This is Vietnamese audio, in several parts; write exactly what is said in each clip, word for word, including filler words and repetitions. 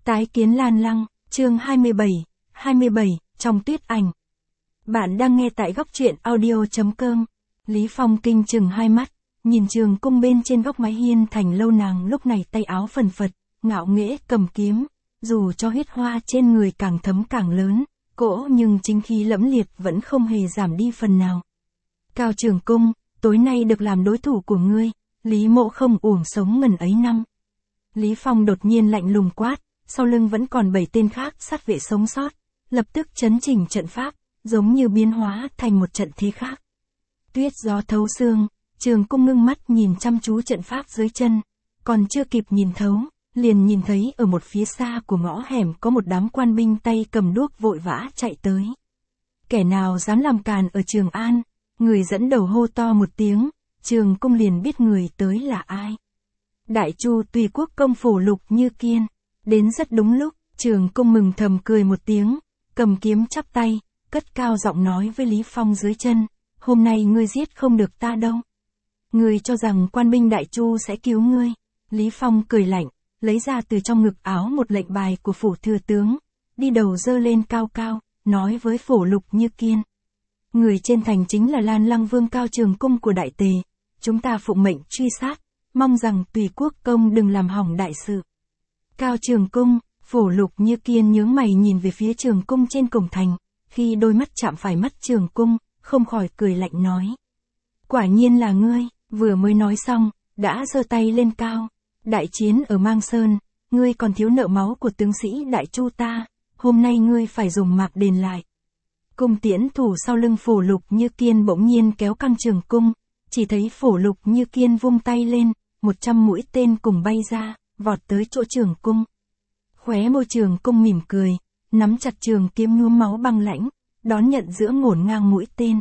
Tái kiến Lan Lăng, chương hai mươi bảy, hai mươi bảy, trong tuyết ảnh. Bạn đang nghe tại góc truyện audio.com. Lý Phong kinh chừng hai mắt, nhìn Trường Cung bên trên góc mái hiên thành lâu, nàng lúc này tay áo phần phật, ngạo nghễ cầm kiếm, dù cho huyết hoa trên người càng thấm càng lớn, cỗ nhưng chính khí lẫm liệt vẫn không hề giảm đi phần nào. Cao Trường Cung, tối nay được làm đối thủ của ngươi, Lý Mộ không uổng sống ngần ấy năm. Lý Phong đột nhiên lạnh lùng quát, sau lưng vẫn còn bảy tên khác sát vệ sống sót, lập tức chấn chỉnh trận pháp, giống như biến hóa thành một trận thế khác. Tuyết gió thấu xương, Trường Cung ngưng mắt nhìn chăm chú trận pháp dưới chân, còn chưa kịp nhìn thấu, liền nhìn thấy ở một phía xa của ngõ hẻm có một đám quan binh tay cầm đuốc vội vã chạy tới. Kẻ nào dám làm càn ở Trường An, người dẫn đầu hô to một tiếng, Trường Cung liền biết người tới là ai. Đại Chu Tùy Quốc công Phổ Lục Như Kiên. Đến rất đúng lúc, Trường Cung mừng thầm cười một tiếng, cầm kiếm chắp tay, cất cao giọng nói với Lý Phong dưới chân, hôm nay ngươi giết không được ta đâu. Ngươi cho rằng quan binh Đại Chu sẽ cứu ngươi. Lý Phong cười lạnh, lấy ra từ trong ngực áo một lệnh bài của phủ thừa tướng, đi đầu dơ lên cao cao, nói với Phổ Lục Như Kiên. Người trên thành chính là Lan Lăng Vương Cao Trường Cung của Đại Tề, chúng ta phụng mệnh truy sát, mong rằng Tùy Quốc công đừng làm hỏng đại sự. Cao Trường Cung, Phổ Lục Như Kiên nhướng mày nhìn về phía Trường Cung trên cổng thành, khi đôi mắt chạm phải mắt Trường Cung, không khỏi cười lạnh nói. Quả nhiên là ngươi, vừa mới nói xong, đã giơ tay lên cao. Đại chiến ở Mang Sơn, ngươi còn thiếu nợ máu của tướng sĩ Đại Chu ta, hôm nay ngươi phải dùng mạc đền lại. Cung tiễn thủ sau lưng Phổ Lục Như Kiên bỗng nhiên kéo căng Trường Cung, chỉ thấy Phổ Lục Như Kiên vung tay lên, một trăm mũi tên cùng bay ra, vọt tới chỗ Trường Cung. Khóe môi Trường Cung mỉm cười, nắm chặt trường kiếm nhuốm máu băng lãnh, đón nhận giữa ngổn ngang mũi tên.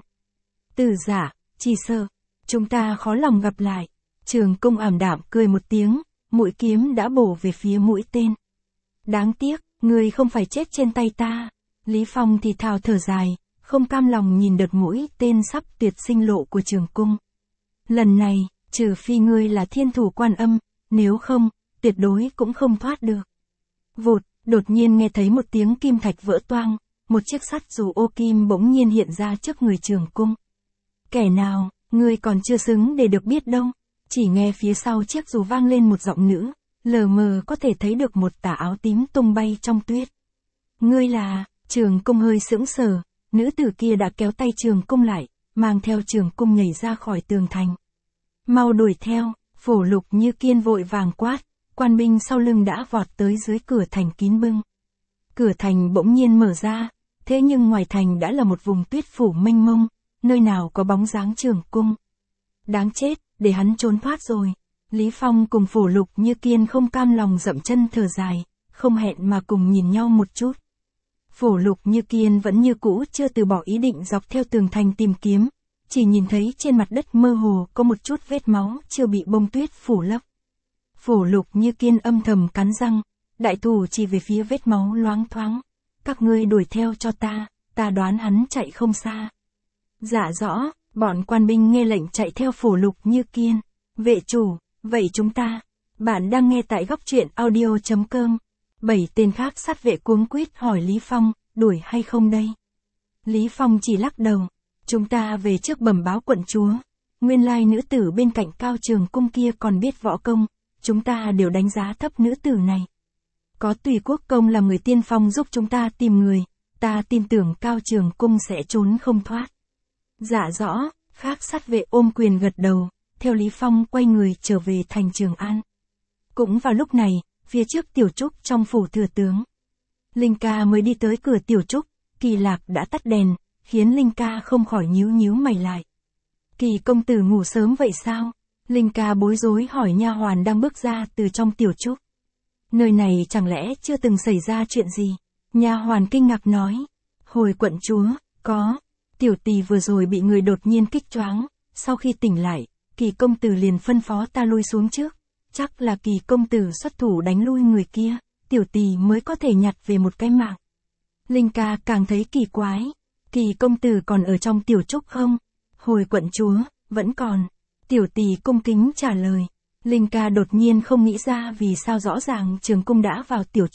Từ giả, chỉ sợ, chúng ta khó lòng gặp lại. Trường Cung ảm đạm cười một tiếng, mũi kiếm đã bổ về phía mũi tên. Đáng tiếc, ngươi không phải chết trên tay ta. Lý Phong thì thào thở dài, không cam lòng nhìn đợt mũi tên sắp tuyệt sinh lộ của Trường Cung. Lần này, trừ phi ngươi là Thiên Thủ Quan Âm, nếu không, tuyệt đối cũng không thoát được. Vụt, đột nhiên nghe thấy một tiếng kim thạch vỡ toang, một chiếc sắt dù ô kim bỗng nhiên hiện ra trước người Trường Cung. Kẻ nào, ngươi còn chưa xứng để được biết đâu. Chỉ nghe phía sau chiếc dù vang lên một giọng nữ, lờ mờ có thể thấy được một tà áo tím tung bay trong tuyết. Ngươi là, Trường Cung hơi sững sờ, nữ tử kia đã kéo tay Trường Cung lại, mang theo Trường Cung nhảy ra khỏi tường thành. Mau đuổi theo, Phổ Lục Như Kiên vội vàng quát, quan binh sau lưng đã vọt tới dưới cửa thành kín bưng. Cửa thành bỗng nhiên mở ra, thế nhưng ngoài thành đã là một vùng tuyết phủ mênh mông, nơi nào có bóng dáng Trường Cung. Đáng chết, để hắn trốn thoát rồi. Lý Phong cùng Phổ Lục Như Kiên không cam lòng dậm chân thở dài, không hẹn mà cùng nhìn nhau một chút. Phổ Lục Như Kiên vẫn như cũ chưa từ bỏ ý định dọc theo tường thành tìm kiếm, chỉ nhìn thấy trên mặt đất mơ hồ có một chút vết máu chưa bị bông tuyết phủ lấp. Phổ Lục Như Kiên âm thầm cắn răng, đại thủ chỉ về phía vết máu loáng thoáng. Các ngươi đuổi theo cho ta, ta đoán hắn chạy không xa. Dạ rõ, bọn quan binh nghe lệnh chạy theo Phổ Lục Như Kiên. Vệ chủ, vậy chúng ta, bạn đang nghe tại góc truyện audio.com. Bảy tên khác sát vệ cuống quýt hỏi Lý Phong, đuổi hay không đây? Lý Phong chỉ lắc đầu, chúng ta về trước bẩm báo quận chúa. Nguyên lai nữ tử bên cạnh Cao Trường Cung kia còn biết võ công, chúng ta đều đánh giá thấp nữ tử này. Có Tùy Quốc công là người tiên phong giúp chúng ta tìm người, ta tin tưởng Cao Trường Cung sẽ trốn không thoát. Dạ rõ, khác sát vệ ôm quyền gật đầu, theo Lý Phong quay người trở về thành Trường An. Cũng vào lúc này, phía trước Tiểu Trúc trong phủ thừa tướng. Linh Ca mới đi tới cửa Tiểu Trúc, Kỳ Lạc đã tắt đèn, khiến Linh Ca không khỏi nhíu nhíu mày lại. Kỳ công tử ngủ sớm vậy sao? Linh Ca bối rối hỏi nha hoàn đang bước ra từ trong Tiểu Trúc. Nơi này chẳng lẽ chưa từng xảy ra chuyện gì? Nha hoàn kinh ngạc nói. Hồi quận chúa, có. Tiểu tỷ vừa rồi bị người đột nhiên kích choáng, sau khi tỉnh lại, Kỳ công tử liền phân phó ta lui xuống trước. Chắc là Kỳ công tử xuất thủ đánh lui người kia, tiểu tỷ mới có thể nhặt về một cái mạng. Linh Ca càng thấy kỳ quái. Kỳ công tử còn ở trong Tiểu Trúc không? Hồi quận chúa, vẫn còn. Tiểu tỷ cung kính trả lời. Linh Ca đột nhiên không nghĩ ra vì sao rõ ràng Trường Cung đã vào Tiểu Trúc,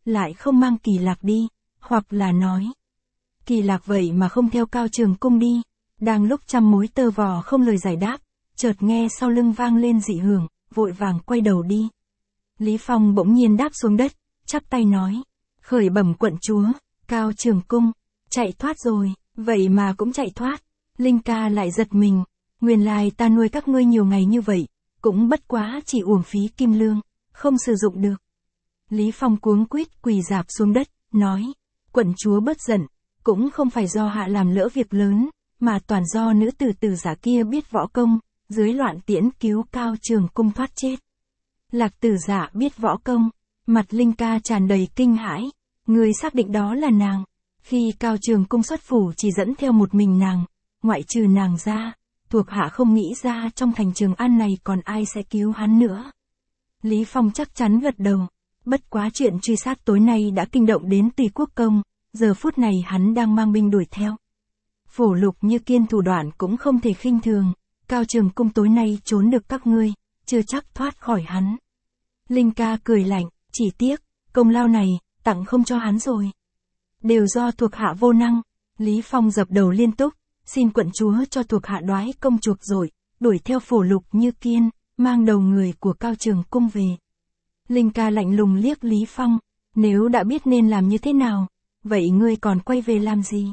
lại không mang Kỳ Lạc đi, hoặc là nói. Kỳ Lạc vậy mà không theo Cao Trường Cung đi, đang lúc trăm mối tơ vò không lời giải đáp, chợt nghe sau lưng vang lên dị hưởng, vội vàng quay đầu đi. Lý Phong bỗng nhiên đáp xuống đất, chắp tay nói, khởi bẩm quận chúa, Cao Trường Cung, chạy thoát rồi, vậy mà cũng chạy thoát. Linh ca lại giật mình, nguyên lai ta nuôi các ngươi nhiều ngày như vậy, cũng bất quá chỉ uổng phí kim lương, không sử dụng được. Lý Phong cuống quýt quỳ rạp xuống đất, nói, quận chúa bớt giận, cũng không phải do hạ làm lỡ việc lớn, mà toàn do nữ tử tử giả kia biết võ công, dưới loạn tiễn cứu Cao Trường Cung thoát chết. Lạc tử giả biết võ công, mặt Linh ca tràn đầy kinh hãi, người xác định đó là nàng. Khi Cao Trường Cung xuất phủ chỉ dẫn theo một mình nàng, ngoại trừ nàng ra, thuộc hạ không nghĩ ra trong thành Trường An này còn ai sẽ cứu hắn nữa. Lý Phong chắc chắn gật đầu, bất quá chuyện truy sát tối nay đã kinh động đến Tùy Quốc Công, giờ phút này hắn đang mang binh đuổi theo. Phổ Lục Như Kiên thủ đoạn cũng không thể khinh thường, Cao Trường Cung tối nay trốn được các ngươi, chưa chắc thoát khỏi hắn. Linh ca cười lạnh, chỉ tiếc, công lao này, tặng không cho hắn rồi. Đều do thuộc hạ vô năng. Lý Phong dập đầu liên tục, xin quận chúa cho thuộc hạ đoái công chuộc rồi, đuổi theo Phổ Lục Như Kiên, mang đầu người của Cao Trường Cung về. Linh ca lạnh lùng liếc Lý Phong, nếu đã biết nên làm như thế nào, vậy ngươi còn quay về làm gì?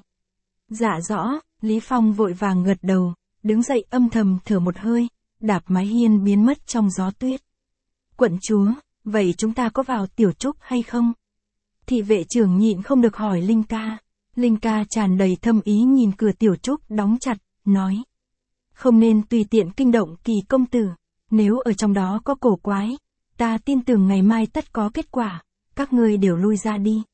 Dạ rõ, Lý Phong vội vàng gật đầu, đứng dậy âm thầm thở một hơi, đạp mái hiên biến mất trong gió tuyết. Quận chúa, vậy chúng ta có vào tiểu trúc hay không? Thị vệ trưởng nhịn không được hỏi Linh ca. Linh ca tràn đầy thâm ý nhìn cửa tiểu trúc đóng chặt, nói. Không nên tùy tiện kinh động Kỳ công tử, nếu ở trong đó có cổ quái, ta tin tưởng ngày mai tất có kết quả, các ngươi đều lui ra đi.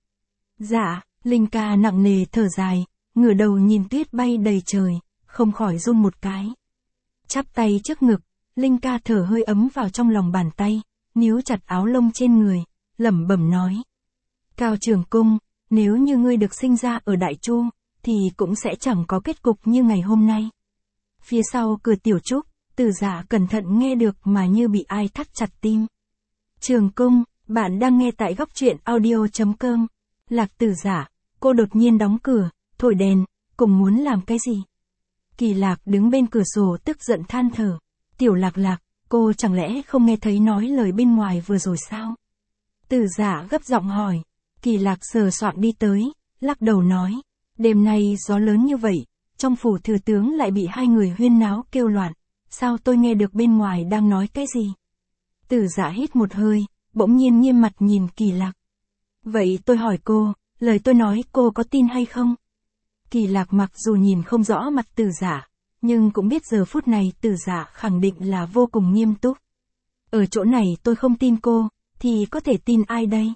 Dạ, Linh ca nặng nề thở dài, ngửa đầu nhìn tuyết bay đầy trời, không khỏi run một cái. Chắp tay trước ngực, Linh ca thở hơi ấm vào trong lòng bàn tay, níu chặt áo lông trên người, lẩm bẩm nói. Cao Trường Cung, nếu như ngươi được sinh ra ở Đại Chu, thì cũng sẽ chẳng có kết cục như ngày hôm nay. Phía sau cửa tiểu trúc, Tử Giả cẩn thận nghe được mà như bị ai thắt chặt tim. Trường Cung, bạn đang nghe tại góc truyện audio chấm com. Lạc Tử Giả, cô đột nhiên đóng cửa, thổi đèn, cùng muốn làm cái gì? Kỳ Lạc đứng bên cửa sổ tức giận than thở. Tiểu Lạc Lạc, cô chẳng lẽ không nghe thấy nói lời bên ngoài vừa rồi sao? Tử Giả gấp giọng hỏi. Kỳ Lạc sờ soạng đi tới, lắc đầu nói. Đêm nay gió lớn như vậy, trong phủ thừa tướng lại bị hai người huyên náo kêu loạn. Sao tôi nghe được bên ngoài đang nói cái gì? Tử Giả hít một hơi, bỗng nhiên nghiêm mặt nhìn Kỳ Lạc. Vậy tôi hỏi cô, lời tôi nói cô có tin hay không? Kỳ Lạc mặc dù nhìn không rõ mặt Tử Giả, nhưng cũng biết giờ phút này Tử Giả khẳng định là vô cùng nghiêm túc. Ở chỗ này tôi không tin cô, thì có thể tin ai đây?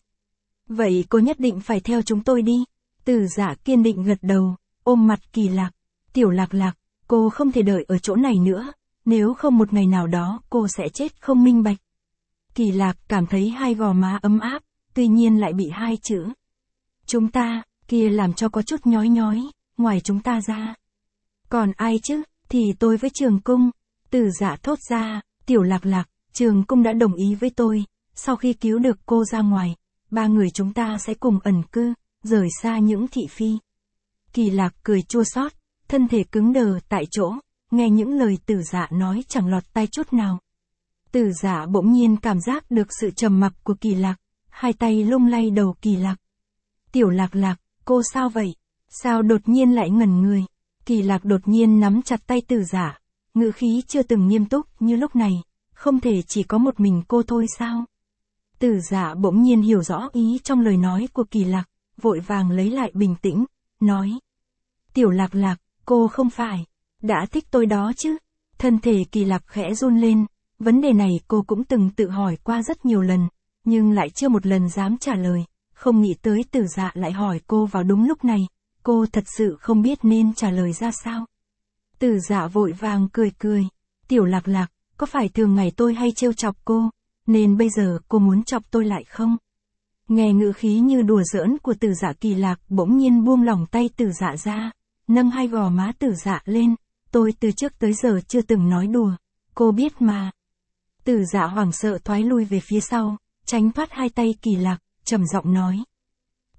Vậy cô nhất định phải theo chúng tôi đi. Tử Giả kiên định gật đầu, ôm mặt Kỳ Lạc. Tiểu Lạc Lạc, cô không thể đợi ở chỗ này nữa, nếu không một ngày nào đó cô sẽ chết không minh bạch. Kỳ Lạc cảm thấy hai gò má ấm áp, tuy nhiên lại bị hai chữ. Chúng ta, kia làm cho có chút nhói nhói, ngoài chúng ta ra. Còn ai chứ, thì tôi với Trường Cung. Tử Giả thốt ra, Tiểu Lạc Lạc, Trường Cung đã đồng ý với tôi, sau khi cứu được cô ra ngoài, ba người chúng ta sẽ cùng ẩn cư, rời xa những thị phi. Kỳ Lạc cười chua xót, thân thể cứng đờ tại chỗ, nghe những lời Tử Giả nói chẳng lọt tai chút nào. Tử Giả bỗng nhiên cảm giác được sự trầm mặc của Kỳ Lạc, hai tay lung lay đầu Kỳ Lạc. Tiểu Lạc Lạc, cô sao vậy? Sao đột nhiên lại ngẩn người? Kỳ Lạc đột nhiên nắm chặt tay Tử Giả, ngữ khí chưa từng nghiêm túc như lúc này, không thể chỉ có một mình cô thôi sao? Tử Giả bỗng nhiên hiểu rõ ý trong lời nói của Kỳ Lạc, vội vàng lấy lại bình tĩnh, nói. Tiểu Lạc Lạc, cô không phải, đã thích tôi đó chứ? Thân thể Kỳ Lạc khẽ run lên, vấn đề này cô cũng từng tự hỏi qua rất nhiều lần, nhưng lại chưa một lần dám trả lời, không nghĩ tới Tử Giả lại hỏi cô vào đúng lúc này, cô thật sự không biết nên trả lời ra sao. Tử Giả vội vàng cười cười, Tiểu Lạc Lạc, có phải thường ngày tôi hay trêu chọc cô, nên bây giờ cô muốn chọc tôi lại không? Nghe ngữ khí như đùa giỡn của Tử Giả, Kỳ Lạc bỗng nhiên buông lỏng tay Tử Giả ra, nâng hai gò má Tử Giả lên, tôi từ trước tới giờ chưa từng nói đùa, cô biết mà. Tử Giả hoảng sợ thoái lui về phía sau, tránh thoát hai tay Kỳ Lạc, trầm giọng nói,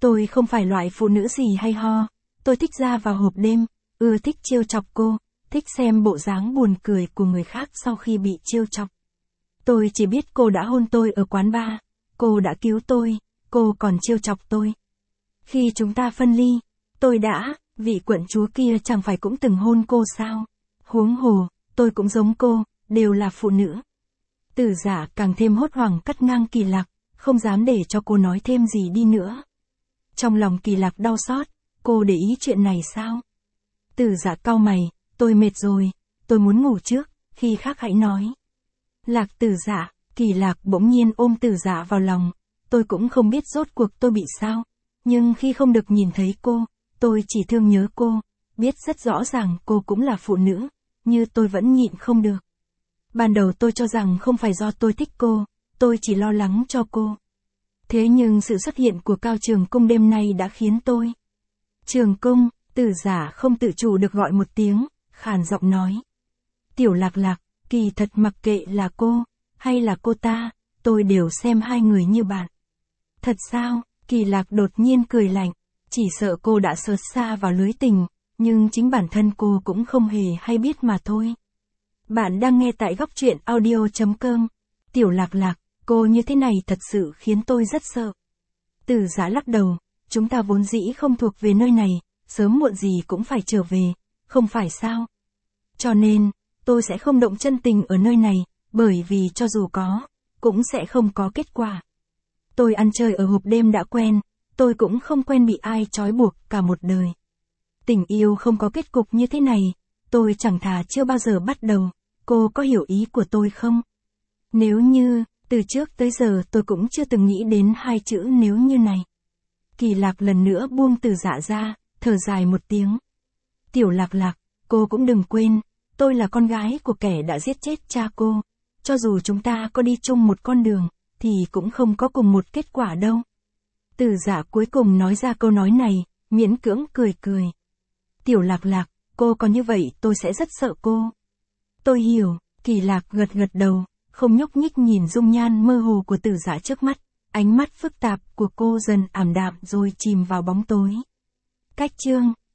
Tôi không phải loại phụ nữ gì hay ho, tôi thích ra vào hộp đêm, ưa thích trêu chọc cô, thích xem bộ dáng buồn cười của người khác sau khi bị trêu chọc. Tôi chỉ biết cô đã hôn tôi ở quán bar, cô đã cứu tôi, cô còn trêu chọc tôi. Khi chúng ta phân ly, tôi đã, vị quận chúa kia chẳng phải cũng từng hôn cô sao? Huống hồ, tôi cũng giống cô, đều là phụ nữ. Tử Dạ càng thêm hốt hoảng cắt ngang Kỳ Lạc, không dám để cho cô nói thêm gì đi nữa. Trong lòng Kỳ Lạc đau xót, cô để ý chuyện này sao? Tử Dạ cau mày, tôi mệt rồi, tôi muốn ngủ trước, khi khác hãy nói. Lạc Tử Dạ, Kỳ Lạc bỗng nhiên ôm Tử Dạ vào lòng, tôi cũng không biết rốt cuộc tôi bị sao, nhưng khi không được nhìn thấy cô, tôi chỉ thương nhớ cô, biết rất rõ ràng cô cũng là phụ nữ, như tôi vẫn nhịn không được. Ban đầu tôi cho rằng không phải do tôi thích cô, tôi chỉ lo lắng cho cô. Thế nhưng sự xuất hiện của Cao Trường Cung đêm nay đã khiến tôi. Trường Cung, Tử Dạ không tự chủ được gọi một tiếng, khàn giọng nói. Tiểu Lạc Lạc, kỳ thật mặc kệ là cô, hay là cô ta, tôi đều xem hai người như bạn. Thật sao? Kỳ Lạc đột nhiên cười lạnh, chỉ sợ cô đã sượt xa vào lưới tình, nhưng chính bản thân cô cũng không hề hay biết mà thôi. Bạn đang nghe tại góc truyện audio chấm com. Tiểu Lạc Lạc, cô như thế này thật sự khiến tôi rất sợ. Tử Dạ lắc đầu, chúng ta vốn dĩ không thuộc về nơi này, sớm muộn gì cũng phải trở về, không phải sao? Cho nên, tôi sẽ không động chân tình ở nơi này, bởi vì cho dù có, cũng sẽ không có kết quả. Tôi ăn chơi ở hộp đêm đã quen, tôi cũng không quen bị ai trói buộc cả một đời. Tình yêu không có kết cục như thế này, tôi chẳng thà chưa bao giờ bắt đầu, cô có hiểu ý của tôi không? Nếu như, từ trước tới giờ tôi cũng chưa từng nghĩ đến hai chữ nếu như này. Kỳ Lạc lần nữa buông Tử Dạ ra, thở dài một tiếng. Tiểu Lạc Lạc, cô cũng đừng quên, tôi là con gái của kẻ đã giết chết cha cô, cho dù chúng ta có đi chung một con đường, thì cũng không có cùng một kết quả đâu. Tử Dạ cuối cùng nói ra câu nói này, miễn cưỡng cười cười. Tiểu Lạc Lạc, cô có như vậy tôi sẽ rất sợ cô. Tôi hiểu, Kỳ Lạc gật gật đầu, không nhúc nhích nhìn dung nhan mơ hồ của Tử Dạ trước mắt, ánh mắt phức tạp của cô dần ảm đạm rồi chìm vào bóng tối. Cách chương